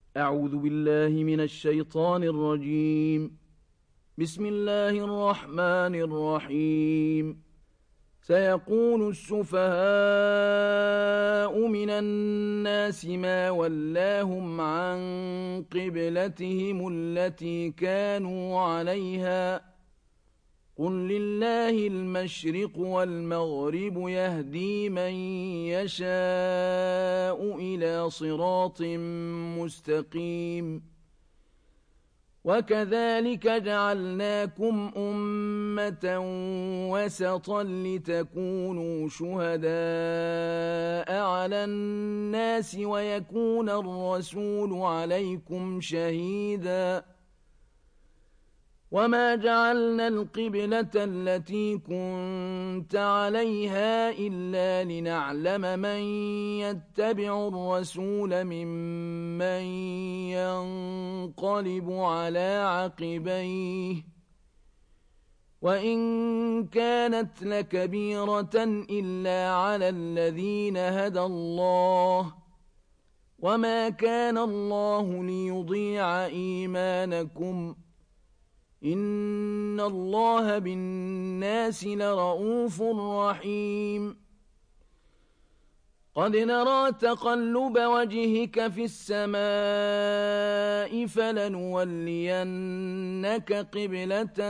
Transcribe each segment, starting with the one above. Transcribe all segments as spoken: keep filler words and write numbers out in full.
أعوذ بالله من الشيطان الرجيم. بسم الله الرحمن الرحيم. سيقول السفهاء من الناس ما ولاهم عن قبلتهم التي كانوا عليها قل لله المشرق والمغرب يهدي من يشاء إلى صراط مستقيم. وكذلك جعلناكم أمة وسطا لتكونوا شهداء على الناس ويكون الرسول عليكم شهيدا. وما جعلنا القبلة التي كنت عليها إلا لنعلم من يتبع الرسول ممن ينقلب على عقبيه وإن كانت لكبيرة إلا على الذين هدى الله وما كان الله ليضيع إيمانكم إن الله بالناس لرءوف رحيم. قد نرى تقلب وجهك في السماء فلنولينك قبلة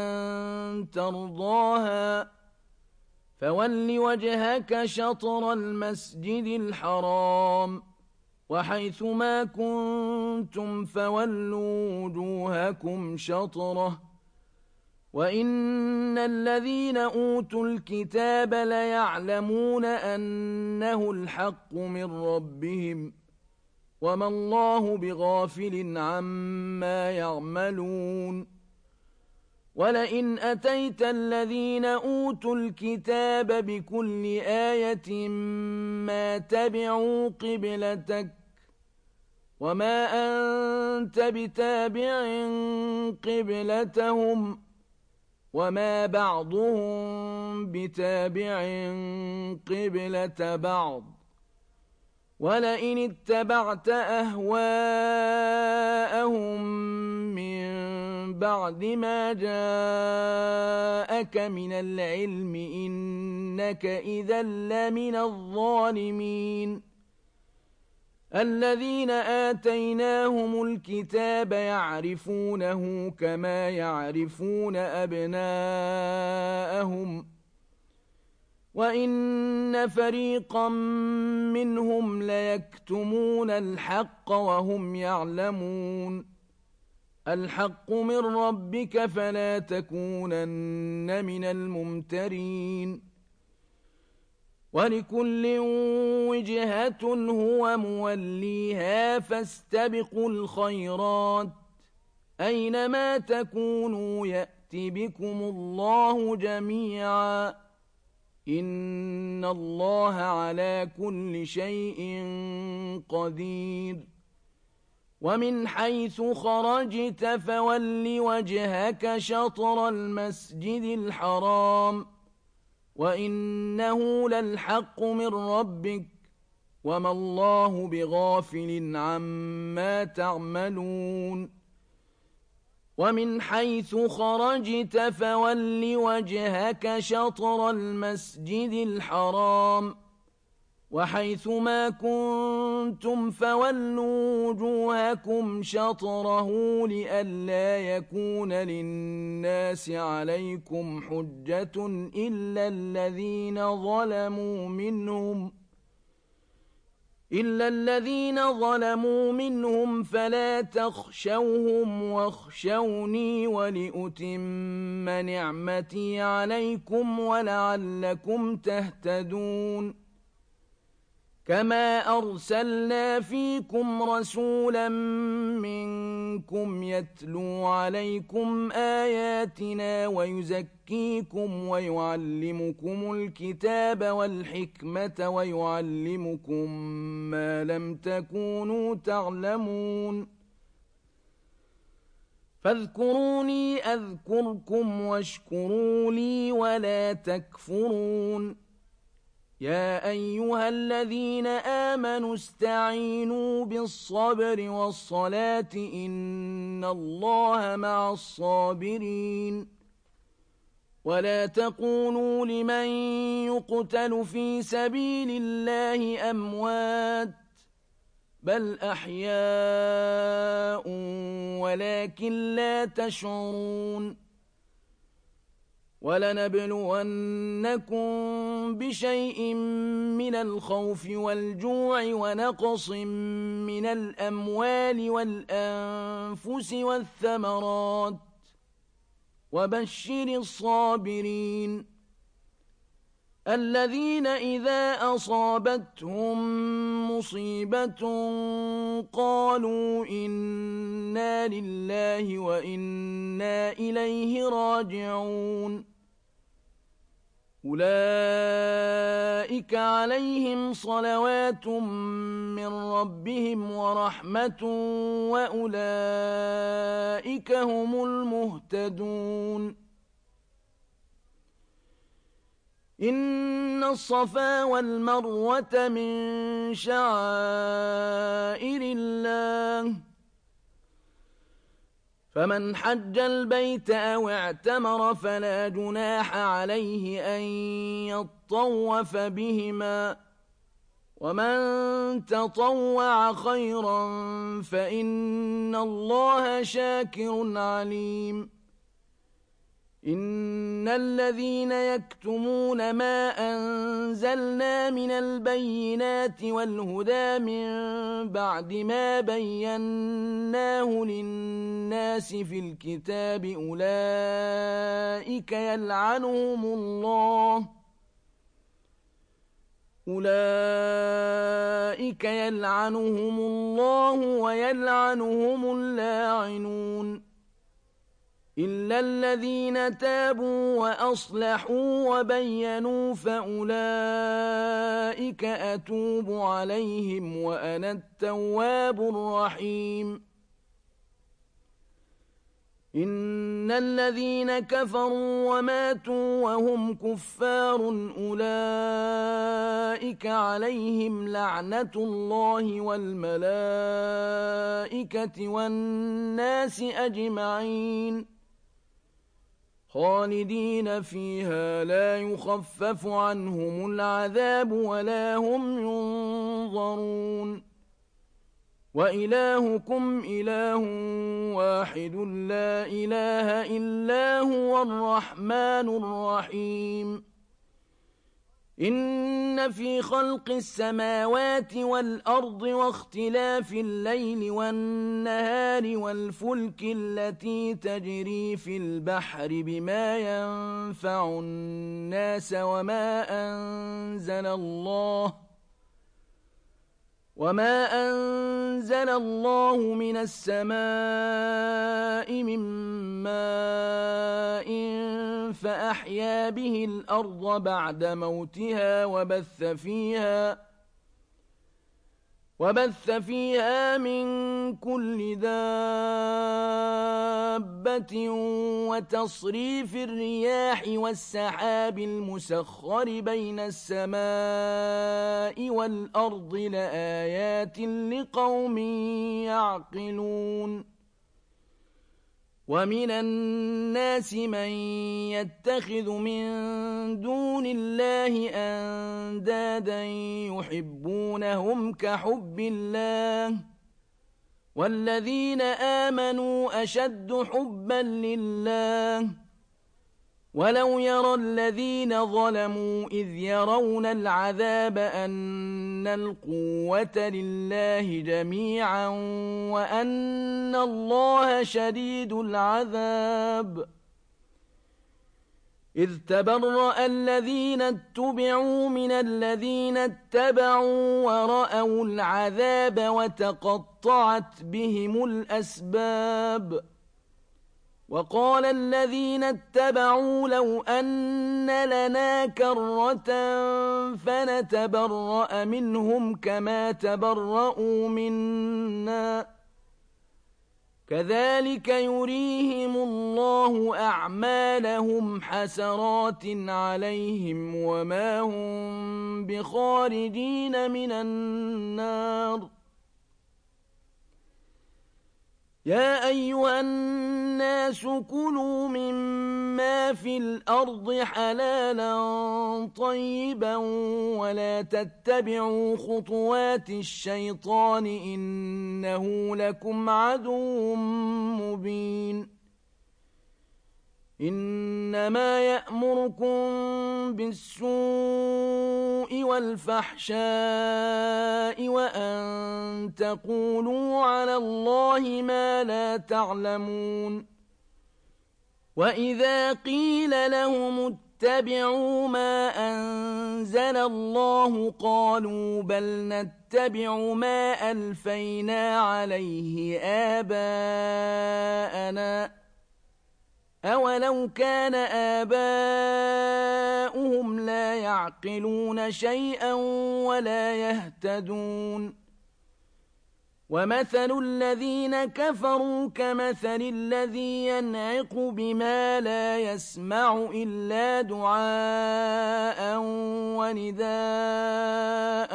ترضاها فول وجهك شطر المسجد الحرام وحيث ما كنتم فولوا وجوهكم شطره وإن الذين أوتوا الكتاب ليعلمون أنه الحق من ربهم وما الله بغافل عما يعملون. ولئن أتيت الذين أوتوا الكتاب بكل آية ما تبعوا قبلتك وما أنت بتابع قبلتهم وما بعضهم بتابع قبلة بعض ولئن اتبعت أهواءهم من بعد ما جاءك من العلم إنك إذا لمن الظالمين. الذين آتيناهم الكتاب يعرفونه كما يعرفون أبناءهم وإن فريقا منهم ليكتمون الحق وهم يعلمون. الحق من ربك فلا تكونن من الممترين. ولكل وجهة هو موليها فاستبقوا الخيرات أينما تكونوا يأت بكم الله جميعا إن الله على كل شيء قدير. ومن حيث خرجت فول وجهك شطر المسجد الحرام وإنه للحق من ربك وما الله بغافل عما تعملون. ومن حيث خرجت فول وجهك شطر المسجد الحرام وحيث ما كنتم فولوا وجوهكم شطره لئلا يكون للناس عليكم حجة إلا الذين ظلموا منهم إلا الذين ظلموا منهم فلا تخشوهم واخشوني ولأتم نعمتي عليكم ولعلكم تهتدون. كما أرسلنا فيكم رسولا منكم يتلو عليكم آياتنا ويزكيكم ويعلمكم الكتاب والحكمة ويعلمكم ما لم تكونوا تعلمون. فاذكروني أذكركم واشكروا لي ولا تكفرون. يا أيها الذين آمنوا استعينوا بالصبر والصلاة إن الله مع الصابرين ولا تقولوا لمن يقتل في سبيل الله أموات بل أحياء ولكن لا تشعرون ولنبلونكم بشيء من الخوف والجوع ونقص من الأموال والأنفس والثمرات وبشر الصابرين الذين إذا أصابتهم مصيبة قالوا إنا لله وإنا إليه راجعون أولئك عليهم صلوات من ربهم ورحمة وأولئك هم المهتدون إن الصفا والمروة من شعائر الله فمن حج البيت أو اعتمر فلا جناح عليه أن يطوف بهما ومن تطوع خيرا فإن الله شاكر عليم إن الذين يكتمون ما أنزلنا من البينات والهدى من بعد ما بيناه للناس في الكتاب أولئك يلعنهم الله أولئك يلعنهم الله ويلعنهم اللاعنون إلا الذين تابوا وأصلحوا وبينوا فأولئك أتوب عليهم وأنا التواب الرحيم إن الذين كفروا وماتوا وهم كفار أولئك عليهم لعنة الله والملائكة والناس أجمعين خالدين فيها لا يخفف عنهم العذاب ولا هم ينظرون وإلهكم إله واحد لا إله إلا هو الرحمن الرحيم إن في خلق السماوات والأرض واختلاف الليل والنهار والفلك التي تجري في البحر بما ينفع الناس وما أنزل الله وما أنزل الله من السماء من ماء فأحيا به الأرض بعد موتها وبث فيها وبث فيها من كل دابة وتصريف الرياح والسحاب المسخر بين السماء والأرض لآيات لقوم يعقلون ومن الناس من يتخذ من دون الله أندادا يحبونهم كحب الله والذين آمنوا أشد حبا لله ولو يرى الذين ظلموا إذ يرون العذاب أن القوة لله جميعا وأن الله شديد العذاب إذ تبرأ الذين اتبعوا من الذين اتبعوا ورأوا العذاب وتقطعت بهم الأسباب وقال الذين اتبعوا لو أن لنا كرة فنتبرأ منهم كما تبرأوا منا كذلك يريهم الله أعمالهم حسرات عليهم وما هم بخارجين من النار. يا أيها الناس كلوا مما في الأرض حلالا طيبا ولا تتبعوا خطوات الشيطان إنه لكم عدو مبين. إنما يأمركم بالسوء والفحشاء وأن تقولوا على الله ما لا تعلمون. وإذا قيل لهم اتبعوا ما أنزل الله قالوا بل نتبع ما ألفينا عليه آباءنا أولو كان آباؤهم لا يعقلون شيئا ولا يهتدون. ومثل الذين كفروا كمثل الذي ينعق بما لا يسمع إلا دعاء ونداء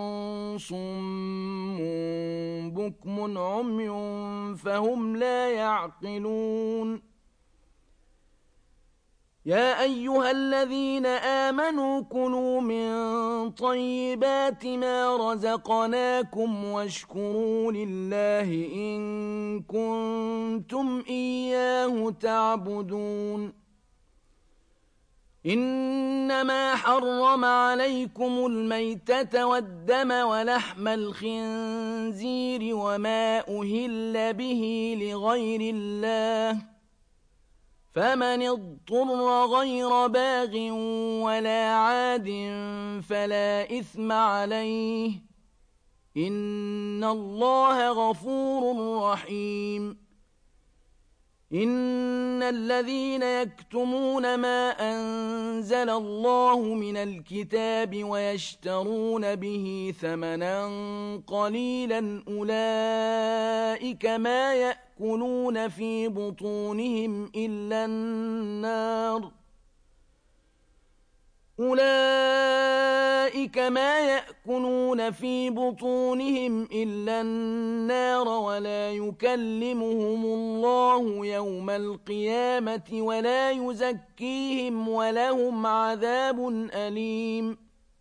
صم بكم عمي فهم لا يعقلون. يا أيها الذين آمنوا كلوا من طيبات ما رزقناكم واشكروا لله إن كنتم إياه تعبدون. إنما حرم عليكم الميتة والدم ولحم الخنزير وما أهل به لغير الله فمن اضطر غير باغ ولا عاد فلا إثم عليه إن الله غفور رحيم. إن الذين يكتمون ما أنزل الله من الكتاب ويشترون به ثمنا قليلا أولئك ما يأكلون في بطونهم إلا النار أولئك ما يأكلون في بطونهم إلا النار ولا يكلمهم الله يوم القيامة ولا يزكيهم ولهم عذاب أليم.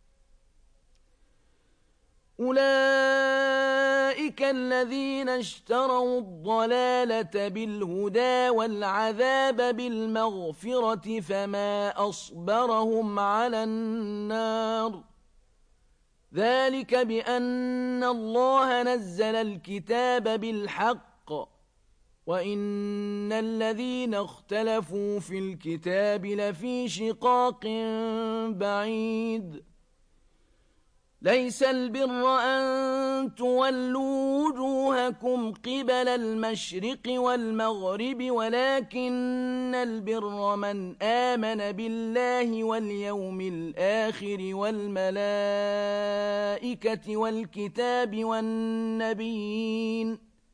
أولئك الذين اشتروا الضلالة بالهدى والعذاب بالمغفرة فما أصبرهم على النار. ذلك بأن الله نزل الكتاب بالحق وإن الذين اختلفوا في الكتاب لفي شقاق بعيد. ليس البر أن تولوا وجوهكم قبل المشرق والمغرب ولكن البر من آمن بالله واليوم الآخر والملائكة والكتاب والنبيين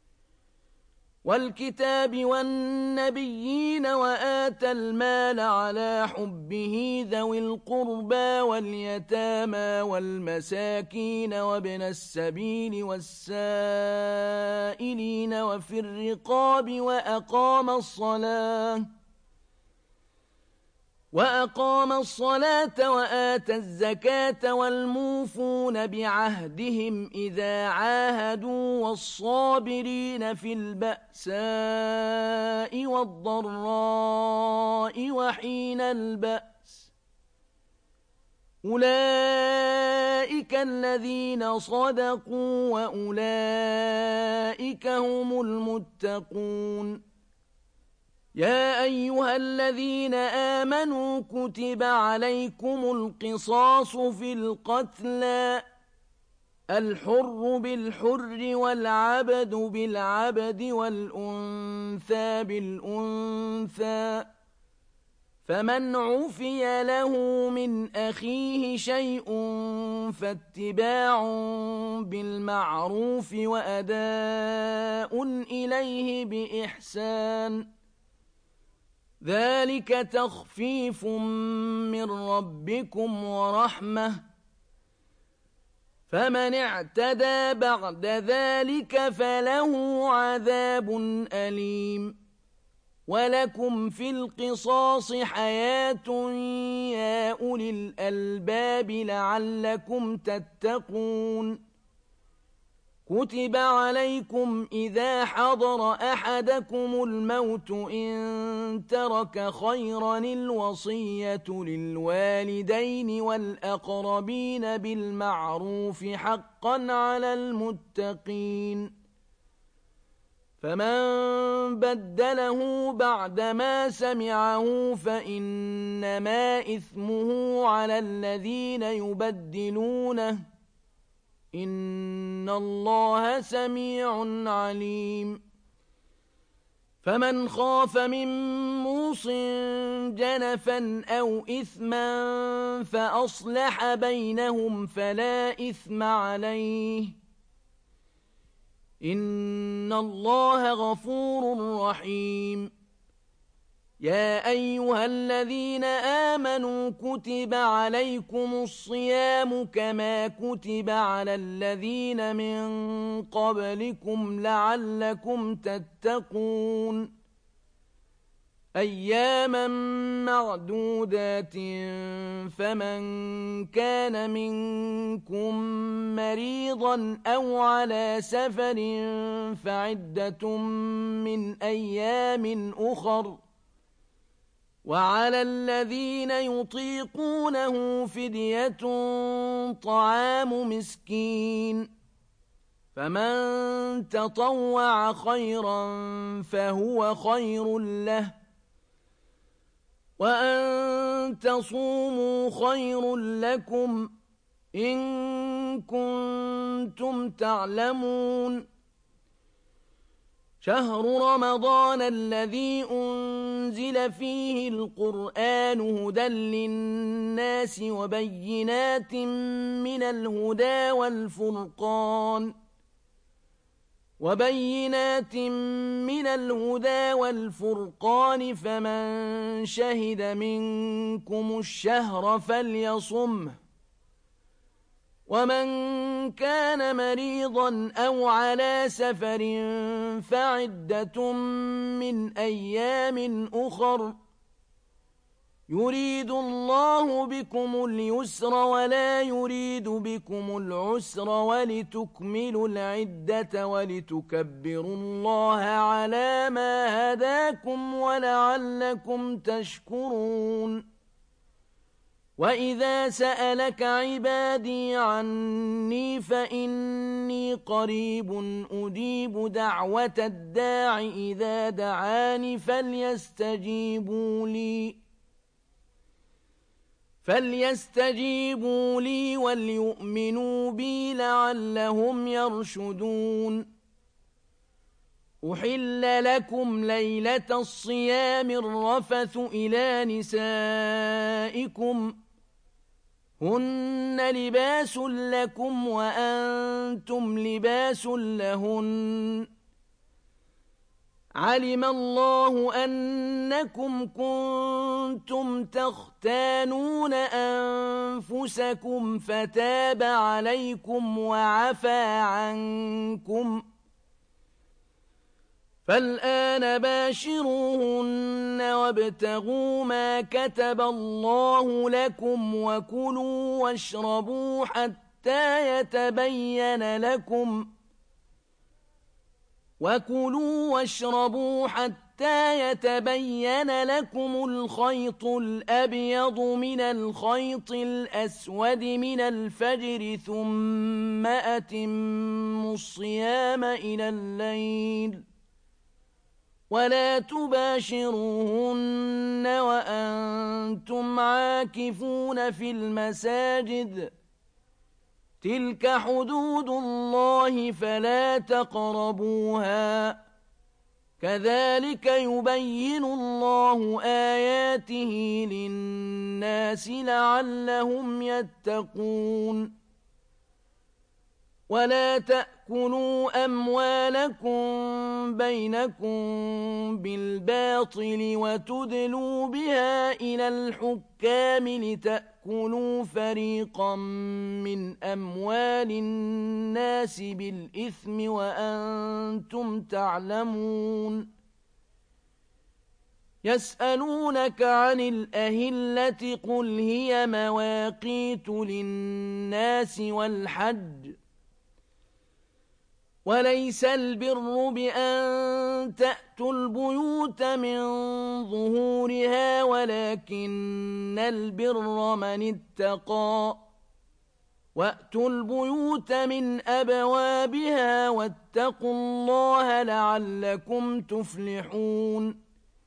والكتاب والنبيين وآتى المال على حبه ذوي القربى واليتامى والمساكين وابن السبيل والسائلين وفي الرقاب وأقام الصلاة وأقام الصلاة وآتى الزكاة والموفون بعهدهم إذا عاهدوا والصابرين في البأساء والضراء وحين البأس أولئك الذين صدقوا وأولئك هم المتقون. يا أيها الذين آمنوا كتب عليكم القصاص في القتلى الحر بالحر والعبد بالعبد والأنثى بالأنثى فمن عفي له من أخيه شيء فاتباع بالمعروف وأداء إليه بإحسان ذلك تخفيف من ربكم ورحمة فمن اعتدى بعد ذلك فله عذاب أليم ولكم في القصاص حياة يا أولي الألباب لعلكم تتقون كتب عليكم إذا حضر أحدكم الموت إن ترك خيرا الوصية للوالدين والأقربين بالمعروف حقا على المتقين فمن بدله بعدما سمعه فإنما إثمه على الذين يبدلونه إن الله سميع عليم فمن خاف من موص جنفا أو إثما فأصلح بينهم فلا إثم عليه إن الله غفور رحيم يا أيها الذين آمنوا كتب عليكم الصيام كما كتب على الذين من قبلكم لعلكم تتقون أياما معدودات فمن كان منكم مريضا أو على سفر فعدة من أيام أخر وعلى الذين يطيقونه فدية طعام مسكين فمن تطوع خيرا فهو خير له وأن تصوموا خير لكم إن كنتم تعلمون شهر رمضان الذي أنزل فيه القرآن هدى للناس وبينات من الهدى والفرقان وبينات من الهدى والفرقان فمن شهد منكم الشهر فليصمه ومن كان مريضا أو على سفر فعدة من أيام أخر يريد الله بكم اليسر ولا يريد بكم العسر ولتكملوا العدة ولتكبروا الله على ما هداكم ولعلكم تشكرون وإذا سألك عبادي عني فإني قريب أجيب دعوة الداع إذا دعاني فليستجيبوا لي فليستجيبوا لي وليؤمنوا بي لعلهم يرشدون أحل لكم ليلة الصيام الرفث إلى نسائكم هن لباس لكم وأنتم لباس لهن علم الله أنكم كنتم تختانون أنفسكم فتاب عليكم وعفى عنكم فالآن باشروهن وابتغوا ما كتب الله لكم وكلوا واشربوا حتى يتبين لكم وكلوا واشربوا حتى يتبين لكم الخيط الأبيض من الخيط الأسود من الفجر ثم أتموا الصيام إلى الليل ولا تباشروهن وأنتم عاكفون في المساجد تلك حدود الله فلا تقربوها كذلك يبين الله آياته للناس لعلهم يتقون ولا تأكلوا تأكلوا أموالكم بينكم بالباطل وتدلوا بها إلى الحكام لتأكلوا فريقا من أموال الناس بالإثم وأنتم تعلمون يسألونك عن الأهلة قل هي مواقيت للناس والحج وليس البر بأن تأتوا البيوت من ظهورها ولكن البر من اتقى وأتوا البيوت من أبوابها واتقوا الله لعلكم تفلحون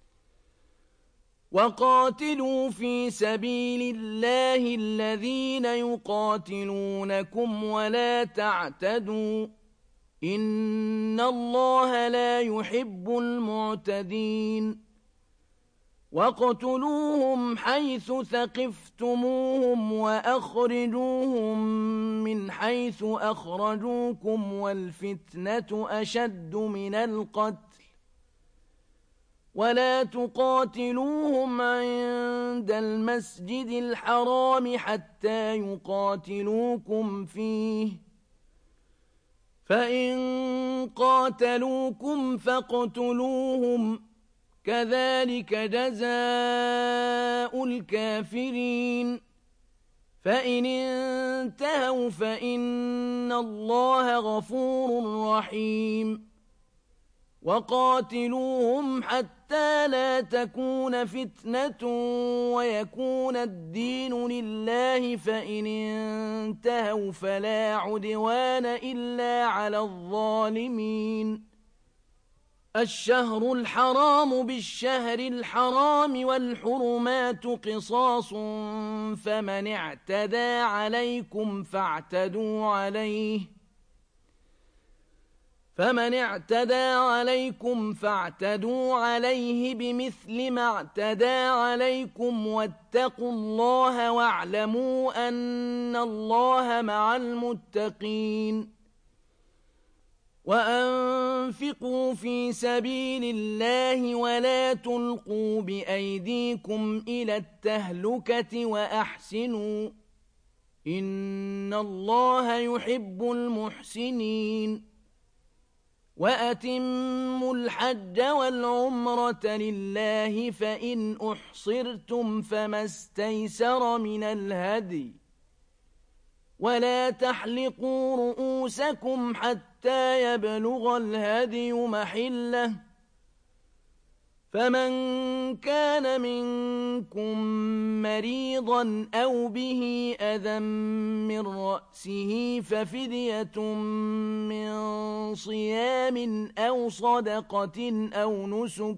وقاتلوا في سبيل الله الذين يقاتلونكم ولا تعتدوا إن الله لا يحب المعتدين واقتلوهم حيث ثقفتموهم وأخرجوهم من حيث أخرجوكم والفتنة أشد من القتل ولا تقاتلوهم عند المسجد الحرام حتى يقاتلوكم فيه فإن قاتلوكم فاقتلوهم كذلك جزاء الكافرين فإن انتهوا فإن الله غفور رحيم وقاتلوهم حتى لا تكون فتنة ويكون الدين لله فإن انتهوا فلا عدوان إلا على الظالمين الشهر الحرام بالشهر الحرام والحرمات قصاص فمن اعتدى عليكم فاعتدوا عليه فمن اعتدى عليكم فاعتدوا عليه بمثل ما اعتدى عليكم واتقوا الله واعلموا أن الله مع المتقين وأنفقوا في سبيل الله ولا تلقوا بأيديكم إلى التهلكة وأحسنوا إن الله يحب المحسنين وأتموا الحج والعمرة لله فإن أحصرتم فما استيسر من الهدي ولا تحلقوا رؤوسكم حتى يبلغ الهدي محله فمن كان منكم مريضا أو به أذى من رأسه ففدية من صيام أو صدقة أو نسك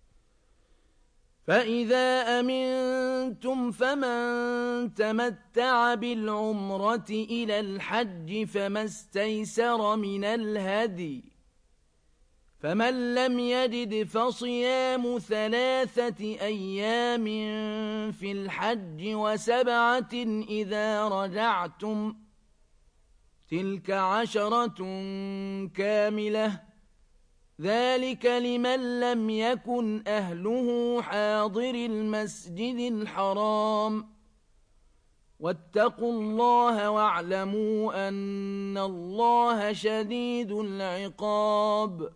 فإذا أمنتم فمن تمتع بالعمرة إلى الحج فما استيسر من الهدي فمن لم يجد فصيام ثلاثة أيام في الحج وسبعة إذا رجعتم تلك عشرة كاملة ذلك لمن لم يكن أهله حاضر المسجد الحرام واتقوا الله واعلموا أن الله شديد العقاب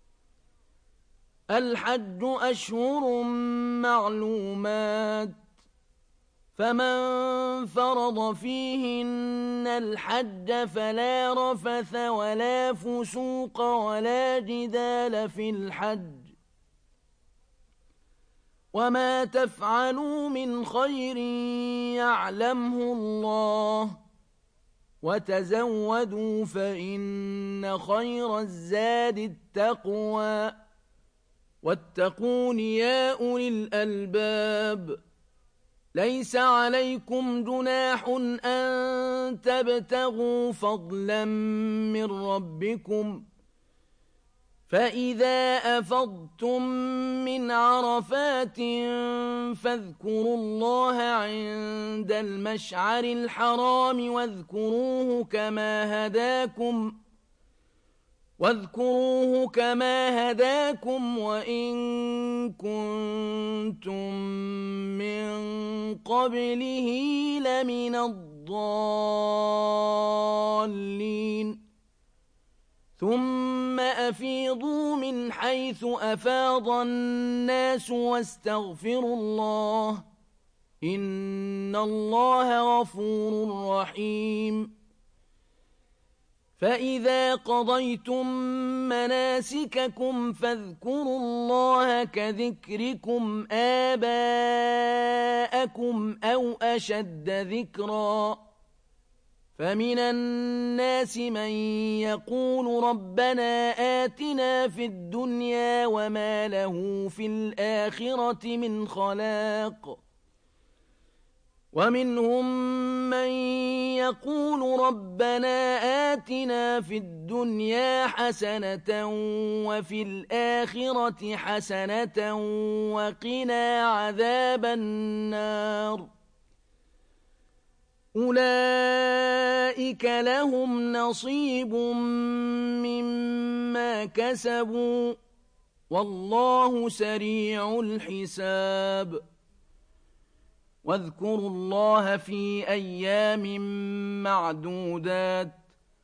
الحج أشهر معلومات فمن فرض فيهن الحج فلا رفث ولا فسوق ولا جدال في الحج وما تفعلوا من خير يعلمه الله وتزودوا فإن خير الزاد التقوى واتقون يا أولي الألباب ليس عليكم جناح أن تبتغوا فضلا من ربكم فإذا أفضتم من عرفات فاذكروا الله عند المشعر الحرام واذكروه كما هداكم واذكروه كما هداكم وإن كنتم من قبله لمن الضالين ثم أفيضوا من حيث أفاض الناس واستغفروا الله إن الله غفور رحيم فإذا قضيتم مناسككم فاذكروا الله كذكركم آباءكم أو أشد ذكرا فمن الناس من يقول ربنا آتنا في الدنيا وما له في الآخرة من خلاق ومنهم من يقول ربنا آتنا في الدنيا حسنة وفي الآخرة حسنة وقنا عذاب النار أولئك لهم نصيب مما كسبوا والله سريع الحساب واذكروا الله في أيام معدودات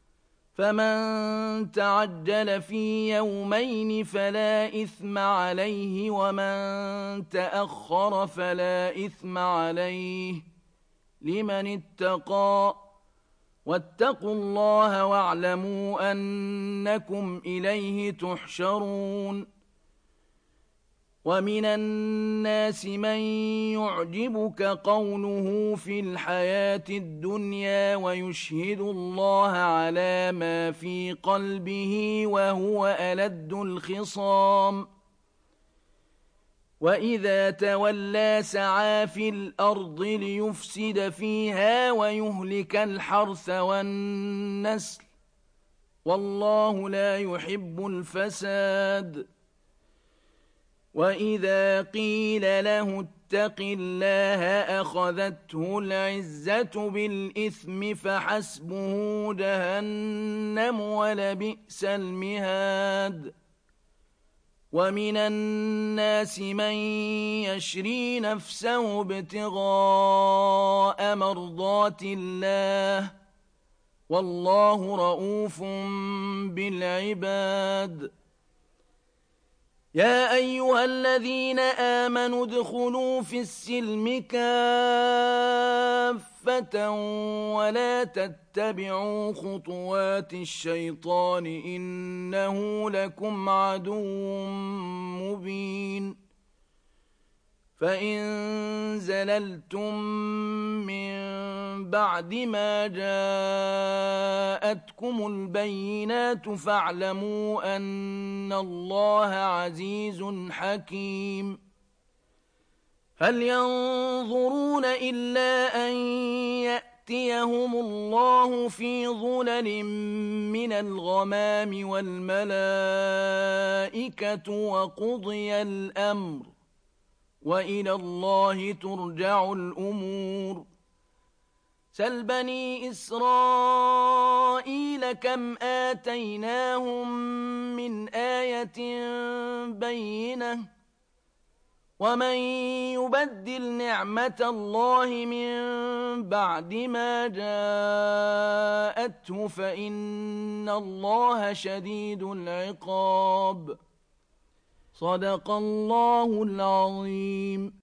فمن تعجل في يومين فلا إثم عليه ومن تأخر فلا إثم عليه لمن اتقى واتقوا الله واعلموا أنكم إليه تحشرون ومن الناس من يعجبك قوله في الحياة الدنيا ويشهد الله على ما في قلبه وهو ألد الخصام وإذا تولى سعى في الأرض ليفسد فيها ويهلك الحرث والنسل والله لا يحب الفساد وإذا قيل له اتق الله أخذته العزة بالإثم فحسبه جهنم ولبئس المهاد ومن الناس من يشري نفسه ابتغاء مرضات الله والله رؤوف بالعباد يا أيها الذين آمنوا ادخلوا في السلم كافة ولا تتبعوا خطوات الشيطان إنه لكم عدو مبين فإن زللتم من بعد ما جاءتكم البينات فاعلموا أن الله عزيز حكيم هل ينظرون إلا أن يأتيهم الله في ظلل من الغمام والملائكة وقضي الأمر وإلى الله ترجع الأمور سل بني إسرائيل كم آتيناهم من آية بينة ومن يبدل نعمة الله من بعد ما جاءته فإن الله شديد العقاب صدق الله العظيم